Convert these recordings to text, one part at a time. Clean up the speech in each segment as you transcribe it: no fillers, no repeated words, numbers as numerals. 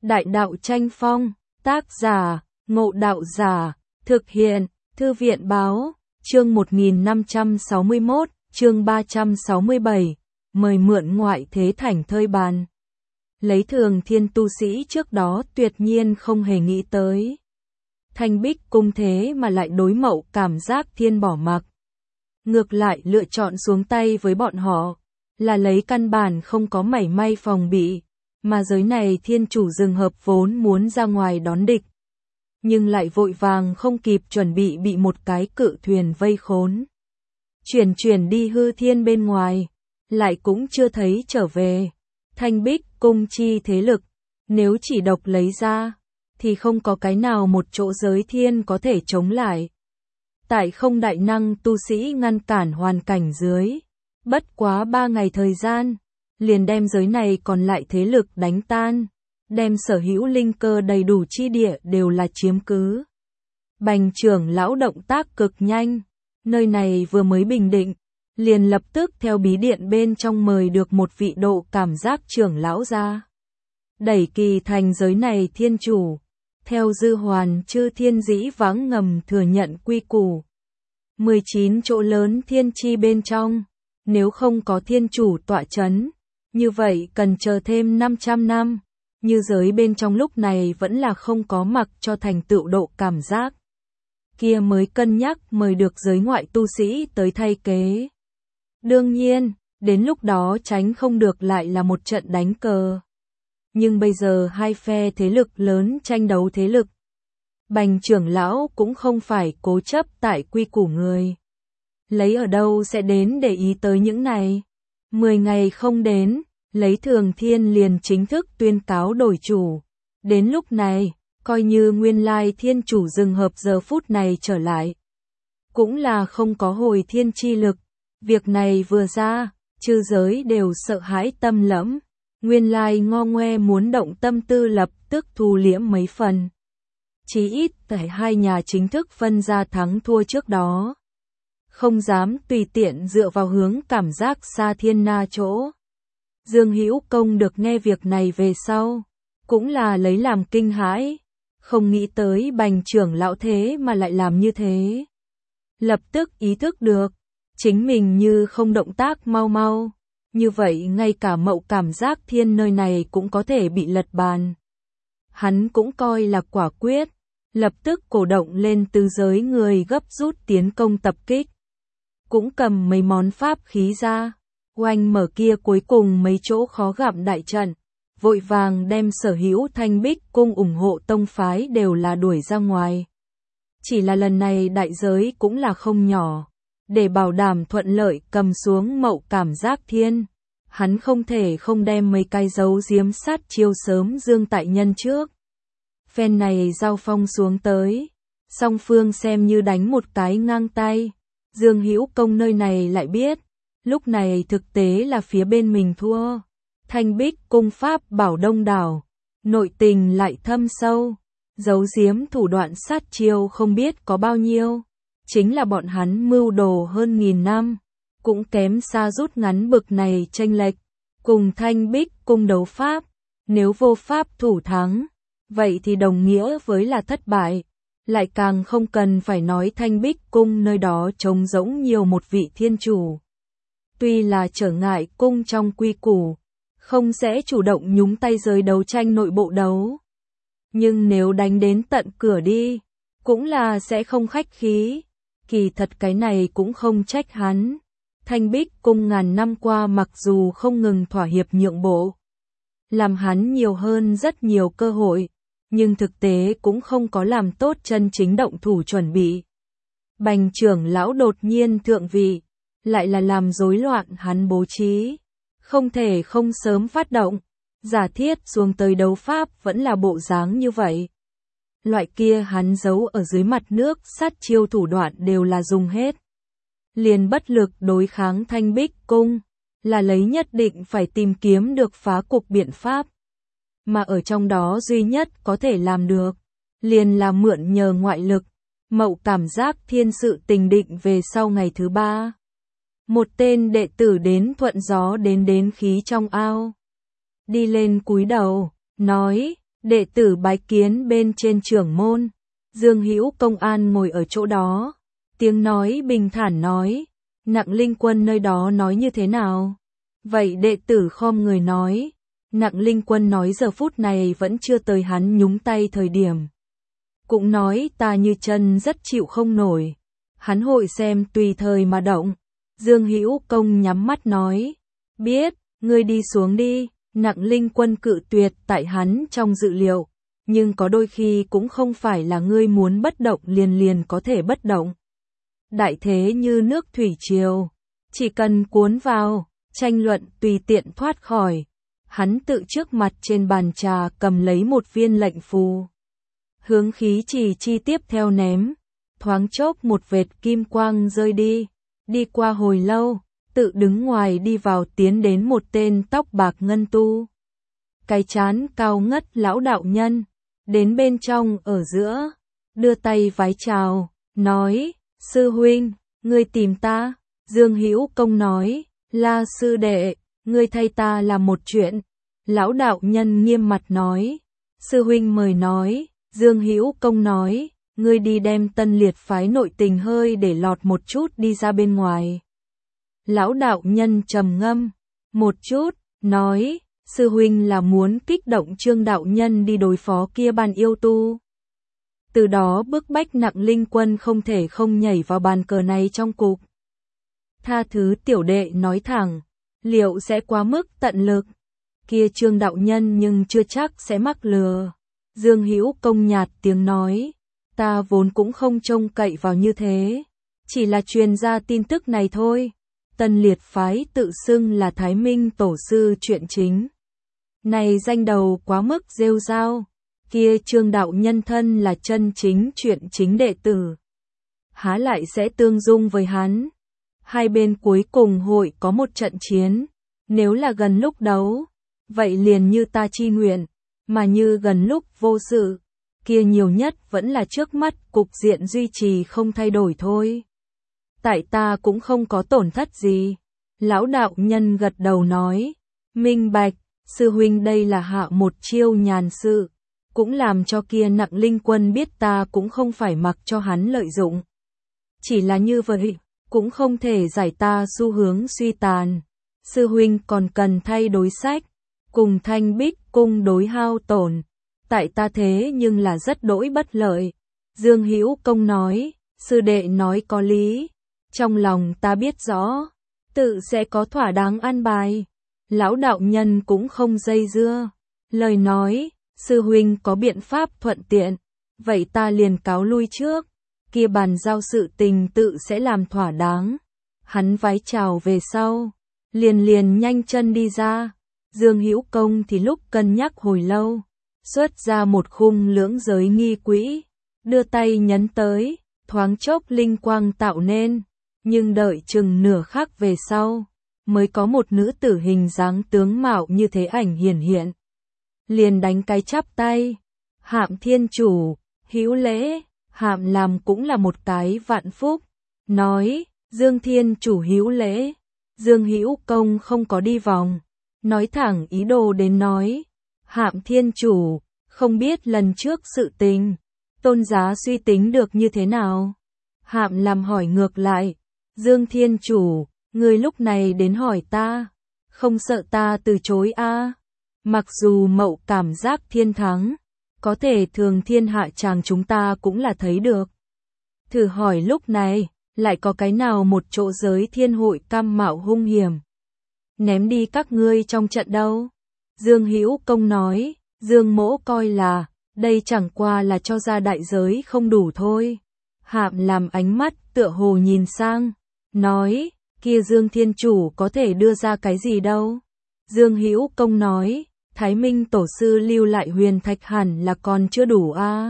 Đại đạo tranh phong, tác giả, Ngộ Đạo Giả, thực hiện, Thư viện báo, chương 1561, chương 367, mời mượn ngoại thế thành thơi bàn. Lấy Thường Thiên tu sĩ trước đó tuyệt nhiên không hề nghĩ tới. Thanh Bích Cung thế mà lại đối Mậu Cảm Giác Thiên bỏ mặc. Ngược lại lựa chọn xuống tay với bọn họ, là lấy căn bản không có mảy may phòng bị, mà giới này thiên chủ rừng hợp vốn muốn ra ngoài đón địch. Nhưng lại vội vàng không kịp chuẩn bị một cái cự thuyền vây khốn. Chuyển đi hư thiên bên ngoài, lại cũng chưa thấy trở về. Thanh Bích Cung chi thế lực, nếu chỉ độc lấy ra, thì không có cái nào một chỗ giới thiên có thể chống lại. Tại không đại năng tu sĩ ngăn cản hoàn cảnh dưới, bất quá 3 ngày thời gian, liền đem giới này còn lại thế lực đánh tan, đem sở hữu linh cơ đầy đủ chi địa đều là chiếm cứ. Bành trưởng lão động tác cực nhanh, nơi này vừa mới bình định, liền lập tức theo bí điện bên trong mời được một vị độ cảm giác trưởng lão ra. Đẩy kỳ thành giới này thiên chủ, theo dư hoàn chư thiên dĩ vãng ngầm thừa nhận quy củ. 19 chỗ lớn thiên chi bên trong, nếu không có thiên chủ tọa chấn, như vậy cần chờ thêm 500 năm, như giới bên trong lúc này vẫn là không có mặc cho thành tựu độ cảm giác. Kia mới cân nhắc mời được giới ngoại tu sĩ tới thay kế. Đương nhiên, đến lúc đó tránh không được lại là một trận đánh cờ. Nhưng bây giờ hai phe thế lực lớn tranh đấu thế lực. Bành trưởng lão cũng không phải cố chấp tại quy củ người. Lấy ở đâu sẽ đến để ý tới những này. 10 ngày không đến, lấy Thường Thiên liền chính thức tuyên cáo đổi chủ. Đến lúc này, coi như nguyên lai thiên chủ rừng hợp giờ phút này trở lại. Cũng là không có hồi thiên chi lực. Việc này vừa ra, chư giới đều sợ hãi tâm lẫm. Nguyên lai ngo ngoe muốn động tâm tư lập tức thu liễm mấy phần. Chí ít tại hai nhà chính thức phân ra thắng thua trước đó. Không dám tùy tiện dựa vào hướng cảm giác xa thiên na chỗ. Dương Hữu Công được nghe việc này về sau, cũng là lấy làm kinh hãi, không nghĩ tới Bành trưởng lão thế mà lại làm như thế. Lập tức ý thức được, chính mình như không động tác mau, như vậy ngay cả Mậu Cảm Giác Thiên nơi này cũng có thể bị lật bàn. Hắn cũng coi là quả quyết, lập tức cổ động lên tứ giới người gấp rút tiến công tập kích. Cũng cầm mấy món pháp khí ra, oanh mở kia cuối cùng mấy chỗ khó gặm đại trận, vội vàng đem sở hữu Thanh Bích Cung ủng hộ tông phái đều là đuổi ra ngoài. Chỉ là lần này đại giới cũng là không nhỏ, để bảo đảm thuận lợi cầm xuống Mậu Cảm Giác Thiên, hắn không thể không đem mấy cái dấu giếm sát chiêu sớm dương tại nhân trước. Phen này giao phong xuống tới, song phương xem như đánh một cái ngang tay. Dương Hữu Công nơi này lại biết, lúc này thực tế là phía bên mình thua. Thanh Bích Cung pháp bảo đông đảo, nội tình lại thâm sâu, giấu giếm thủ đoạn sát chiêu không biết có bao nhiêu. Chính là bọn hắn mưu đồ hơn 1000 năm, cũng kém xa rút ngắn bực này chênh lệch. Cùng Thanh Bích Cung đấu pháp, nếu vô pháp thủ thắng, vậy thì đồng nghĩa với là thất bại. Lại càng không cần phải nói Thanh Bích Cung nơi đó trống rỗng nhiều một vị thiên chủ. Tuy là trở ngại cung trong quy củ, không sẽ chủ động nhúng tay giới đấu tranh nội bộ đấu. Nhưng nếu đánh đến tận cửa đi, cũng là sẽ không khách khí. Kỳ thật cái này cũng không trách hắn. Thanh Bích Cung ngàn năm qua mặc dù không ngừng thỏa hiệp nhượng bộ, làm hắn nhiều hơn rất nhiều cơ hội, nhưng thực tế cũng không có làm tốt chân chính động thủ chuẩn bị. Bành trưởng lão đột nhiên thượng vị, lại là làm rối loạn hắn bố trí, không thể không sớm phát động, giả thiết xuống tới đấu pháp vẫn là bộ dáng như vậy. Loại kia hắn giấu ở dưới mặt nước sát chiêu thủ đoạn đều là dùng hết. Liền bất lực đối kháng Thanh Bích Cung, là lấy nhất định phải tìm kiếm được phá cục biện pháp. Mà ở trong đó duy nhất có thể làm được, liền là mượn nhờ ngoại lực. Mậu Cảm Giác Thiên sự tình định về sau ngày thứ 3. Một tên đệ tử đến thuận gió đến khí trong ao. Đi lên cúi đầu, nói, Đệ tử bái kiến bên trên trưởng môn. Dương Hữu Công an ngồi ở chỗ đó. Tiếng nói bình thản nói. Nặng Linh Quân nơi đó nói như thế nào? Vậy đệ tử khom người nói. Nặng Linh Quân nói giờ phút này vẫn chưa tới hắn nhúng tay thời điểm. Cũng nói ta như chân rất chịu không nổi. Hắn hội xem tùy thời mà động. Dương Hữu Công nhắm mắt nói. Biết, ngươi đi xuống đi. Nặng Linh Quân cự tuyệt tại hắn trong dự liệu. Nhưng có đôi khi cũng không phải là ngươi muốn bất động liền có thể bất động. Đại thế như nước thủy triều. Chỉ cần cuốn vào, tranh luận tùy tiện thoát khỏi. Hắn tự trước mặt trên bàn trà cầm lấy một viên lệnh phù. Hướng khí trì chi tiếp theo ném. Thoáng chốc một vệt kim quang rơi đi. Đi qua hồi lâu, tự đứng ngoài đi vào tiến đến một tên tóc bạc ngân tu. Cái trán cao ngất lão đạo nhân. Đến bên trong ở giữa. Đưa tay vái chào, nói. Sư huynh, ngươi tìm ta. Dương Hữu Công nói. La sư đệ, ngươi thay ta làm một chuyện. Lão đạo nhân nghiêm mặt nói. Sư huynh mời nói. Dương Hữu Công nói. Ngươi đi đem Tân Liệt phái nội tình hơi để lọt một chút đi ra bên ngoài. Lão đạo nhân trầm ngâm một chút, nói. Sư huynh là muốn kích động Trương đạo nhân đi đối phó kia bàn yêu tu. Từ đó bức bách Nặng Linh Quân không thể không nhảy vào bàn cờ này trong cục. Tha thứ tiểu đệ nói thẳng, liệu sẽ quá mức tận lực. Kia Trương đạo nhân nhưng chưa chắc sẽ mắc lừa. Dương Hữu Công nhạt tiếng nói, ta vốn cũng không trông cậy vào như thế, chỉ là truyền ra tin tức này thôi. Tân Liệt phái tự xưng là Thái Minh tổ sư chuyện chính. Này danh đầu quá mức rêu rao. Kia Trương đạo nhân thân là chân chính chuyện chính đệ tử. Há lại sẽ tương dung với hắn. Hai bên cuối cùng hội có một trận chiến. Nếu là gần lúc đấu, vậy liền như ta chi nguyện. Mà như gần lúc vô sự, kia nhiều nhất vẫn là trước mắt cục diện duy trì không thay đổi thôi. Tại ta cũng không có tổn thất gì. Lão đạo nhân gật đầu nói. Minh bạch, sư huynh đây là hạ một chiêu nhàn sự. Cũng làm cho kia Nặng Linh Quân biết ta cũng không phải mặc cho hắn lợi dụng. Chỉ là như vậy, cũng không thể giải ta xu hướng suy tàn. Sư huynh còn cần thay đối sách, cùng Thanh Bích cung đối hao tổn. Tại ta thế nhưng là rất đỗi bất lợi. Dương Hữu Công nói, sư đệ nói có lý. Trong lòng ta biết rõ, tự sẽ có thỏa đáng an bài. Lão đạo nhân cũng không dây dưa. Lời nói, sư huynh có biện pháp thuận tiện. Vậy ta liền cáo lui trước. Kia bàn giao sự tình tự sẽ làm thỏa đáng. Hắn vái chào về sau. Liền nhanh chân đi ra. Dương Hữu Công thì lúc cân nhắc hồi lâu. Xuất ra một khung lưỡng giới nghi quỹ. Đưa tay nhấn tới. Thoáng chốc linh quang tạo nên. Nhưng đợi chừng nửa khắc về sau. Mới có một nữ tử hình dáng tướng mạo như thế ảnh hiển hiện. Liền đánh cái chắp tay. Hạm thiên chủ, hữu lễ. Hạm làm cũng là một cái vạn phúc. Nói, Dương thiên chủ hữu lễ. Dương Hữu Công không có đi vòng. Nói thẳng ý đồ đến nói. Hạm thiên chủ, không biết lần trước sự tình. Tôn giá suy tính được như thế nào? Hạm làm hỏi ngược lại. Dương thiên chủ, người lúc này đến hỏi ta. Không sợ ta từ chối a? Mặc dù mậu cảm giác thiên thắng, có thể thường thiên hạ chàng chúng ta cũng là thấy được. Thử hỏi lúc này, lại có cái nào một chỗ giới thiên hội cam mạo hung hiểm. Ném đi các ngươi trong trận đâu? Dương Hữu Công nói, Dương mỗ coi là, đây chẳng qua là cho ra đại giới không đủ thôi. Hạm làm ánh mắt tựa hồ nhìn sang, nói, kia Dương thiên chủ có thể đưa ra cái gì đâu? Dương Hữu Công nói, Thái Minh tổ sư lưu lại huyền thạch hẳn là còn chưa đủ a.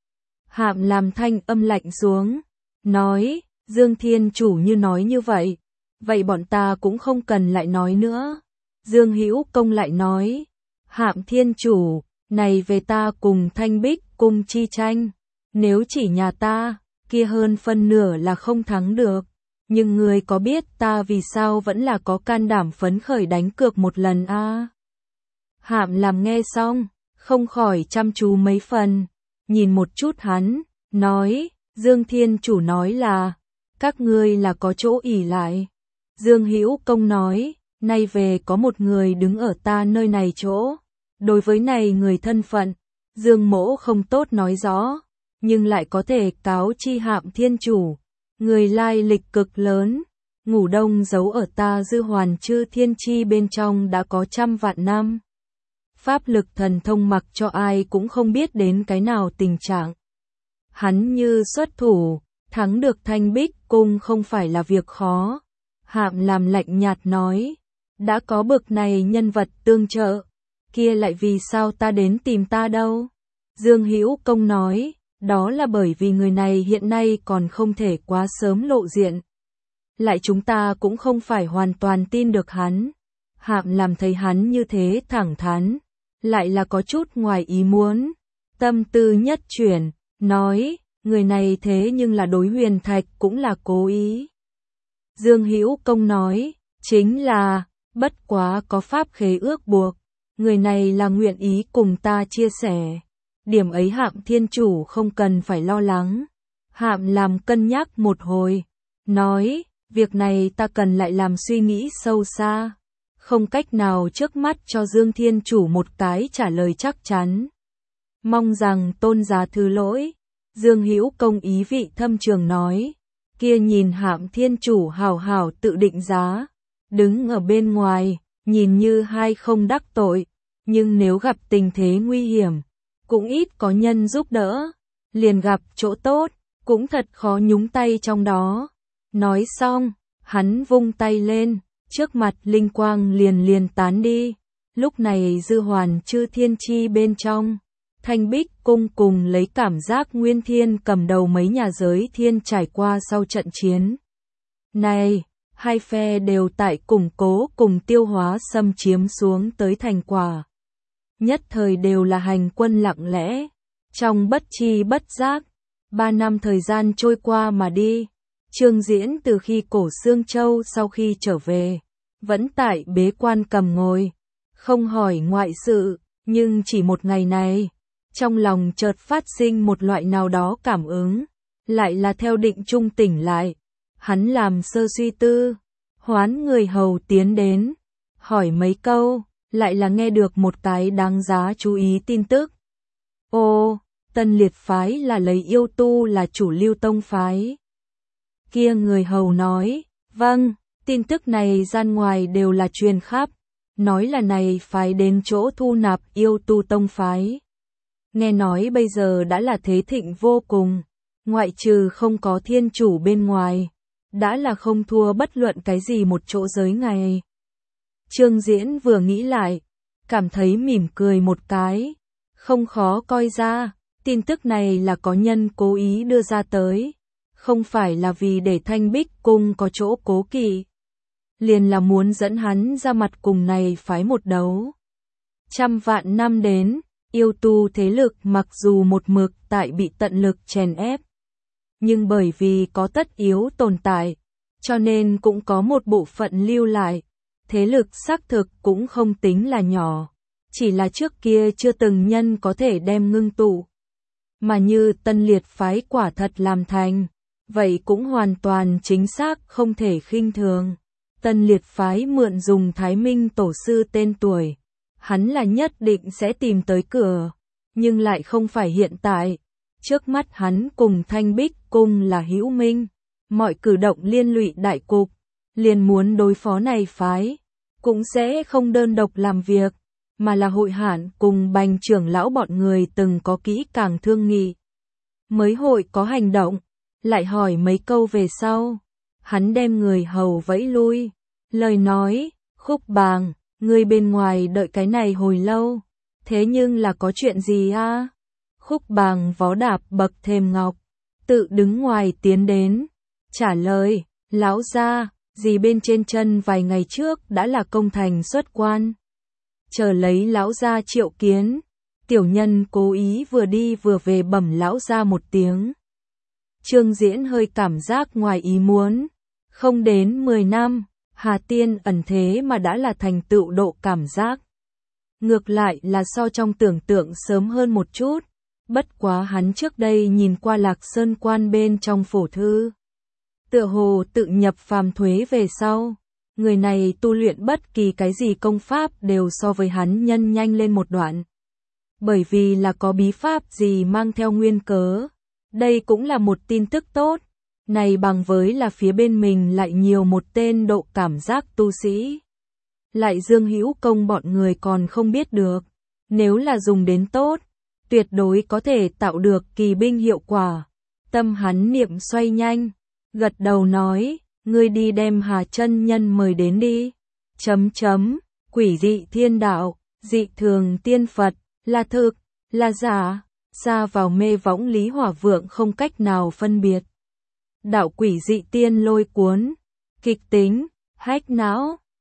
Hạm làm thanh âm lạnh xuống, nói, Dương thiên chủ như nói như vậy, vậy bọn ta cũng không cần lại nói nữa. Dương Hữu Công lại nói, Hạm thiên chủ, này về ta cùng Thanh Bích cung chi tranh, nếu chỉ nhà ta, kia hơn phân nửa là không thắng được. Nhưng người có biết ta vì sao vẫn là có can đảm phấn khởi đánh cược một lần a? Hạm làm nghe xong, không khỏi chăm chú mấy phần, nhìn một chút hắn, nói, Dương Thiên Chủ nói là, các ngươi là có chỗ ỷ lại. Dương Hữu Công nói, nay về có một người đứng ở ta nơi này chỗ. Đối với này người thân phận, Dương Mỗ không tốt nói rõ, nhưng lại có thể cáo chi Hạm Thiên Chủ. Người lai lịch cực lớn, ngủ đông giấu ở ta Dư Hoàn Chư Thiên Chi bên trong đã có 100 vạn năm. Pháp lực thần thông mặc cho ai cũng không biết đến cái nào tình trạng. Hắn như xuất thủ, thắng được Thanh Bích Cung không phải là việc khó. Hạm làm lạnh nhạt nói, đã có bực này nhân vật tương trợ, kia lại vì sao ta đến tìm ta đâu? Dương Hữu Công nói, đó là bởi vì người này hiện nay còn không thể quá sớm lộ diện. Lại chúng ta cũng không phải hoàn toàn tin được hắn. Hạm làm thấy hắn như thế thẳng thắn, lại là có chút ngoài ý muốn. Tâm tư nhất chuyển, nói, người này thế nhưng là đối Huyền Thạch cũng là cố ý. Dương Hữu Công nói, chính là, bất quá có pháp khế ước buộc, người này là nguyện ý cùng ta chia sẻ. Điểm ấy Hạm Thiên Chủ không cần phải lo lắng. Hạm làm cân nhắc một hồi, nói, việc này ta cần lại làm suy nghĩ sâu xa. Không cách nào trước mắt cho Dương Thiên Chủ một cái trả lời chắc chắn. Mong rằng tôn giá thứ lỗi. Dương Hữu Công ý vị thâm trường nói, kia nhìn Hạm Thiên Chủ hào hào tự định giá, đứng ở bên ngoài, nhìn như hai không đắc tội, nhưng nếu gặp tình thế nguy hiểm, cũng ít có nhân giúp đỡ, liền gặp chỗ tốt, cũng thật khó nhúng tay trong đó. Nói xong, hắn vung tay lên, trước mặt linh quang liền tán đi. Lúc này Dư Hoàn Chư Thiên Chi bên trong, Thanh Bích Cung cùng lấy cảm giác Nguyên Thiên cầm đầu mấy nhà giới thiên trải qua sau trận chiến. Này, hai phe đều tại củng cố cùng tiêu hóa xâm chiếm xuống tới thành quả. Nhất thời đều là hành quân lặng lẽ, trong bất chi bất giác, 3 năm thời gian trôi qua mà đi. Trương Diễn từ khi Cổ Xương Châu sau khi trở về, vẫn tại bế quan cầm ngồi, không hỏi ngoại sự, nhưng chỉ một ngày này, trong lòng chợt phát sinh một loại nào đó cảm ứng, lại là theo định trung tỉnh lại. Hắn làm sơ suy tư, hoán người hầu tiến đến, hỏi mấy câu, lại là nghe được một cái đáng giá chú ý tin tức. Ô, Tân Liệt phái là lấy yêu tu là chủ lưu tông phái. Kia người hầu nói, vâng, tin tức này gian ngoài đều là truyền khắp, nói là này phái đến chỗ thu nạp yêu tu tông phái. Nghe nói bây giờ đã là thế thịnh vô cùng, ngoại trừ không có thiên chủ bên ngoài, đã là không thua bất luận cái gì một chỗ giới ngày. Trương Diễn vừa nghĩ lại, cảm thấy mỉm cười một cái, không khó coi ra, tin tức này là có nhân cố ý đưa ra tới, không phải là vì để Thanh Bích Cung có chỗ cố kỵ, liền là muốn dẫn hắn ra mặt cùng này phái một đấu. 100 vạn năm đến, yêu tu thế lực mặc dù một mực tại bị tận lực chèn ép, nhưng bởi vì có tất yếu tồn tại, cho nên cũng có một bộ phận lưu lại. Thế lực xác thực cũng không tính là nhỏ, chỉ là trước kia chưa từng nhân có thể đem ngưng tụ. Mà như Tân Liệt phái quả thật làm thành, vậy cũng hoàn toàn chính xác không thể khinh thường. Tân Liệt phái mượn dùng Thái Minh tổ sư tên tuổi, hắn là nhất định sẽ tìm tới cửa, nhưng lại không phải hiện tại. Trước mắt hắn cùng Thanh Bích Cung là hữu minh, mọi cử động liên lụy đại cục, liền muốn đối phó này phái, cũng sẽ không đơn độc làm việc, mà là hội hạn cùng Bành trưởng lão bọn người từng có kỹ càng thương nghị. Mới hội có hành động, lại hỏi mấy câu về sau, hắn đem người hầu vẫy lui, lời nói, Khúc Bàng, người bên ngoài đợi cái này hồi lâu, thế nhưng là có chuyện gì a? Khúc Bàng vó đạp bậc thềm ngọc, tự đứng ngoài tiến đến, trả lời, lão gia, dì bên trên chân vài ngày trước đã là công thành xuất quan. Chờ lấy lão gia triệu kiến, tiểu nhân cố ý vừa đi vừa về bẩm lão gia một tiếng. Trương Diễn hơi cảm giác ngoài ý muốn, không đến 10 năm, Hà Tiên ẩn thế mà đã là thành tựu độ cảm giác. ngược lại là so trong tưởng tượng sớm hơn một chút. Bất quá hắn trước đây nhìn qua Lạc Sơn quan bên trong phổ thư. Tựa hồ tự nhập phàm thuế về sau. Người này tu luyện bất kỳ cái gì công pháp đều so với hắn nhân nhanh lên một đoạn. Bởi vì là có bí pháp gì mang theo nguyên cớ. Đây cũng là một tin tức tốt. Này bằng với là phía bên mình lại nhiều một tên độ cảm giác tu sĩ. Lại Dương Hữu Công bọn người còn không biết được. Nếu là dùng đến tốt, tuyệt đối có thể tạo được kỳ binh hiệu quả. Tâm hắn niệm xoay nhanh, gật đầu nói, ngươi đi đem Hà chân nhân mời đến đi. Quỷ dị thiên đạo, dị thường tiên Phật, là thực, là giả, xa vào mê võng Lý Hỏa Vượng không cách nào phân biệt. Đạo quỷ dị tiên lôi cuốn, kịch tính, hách não.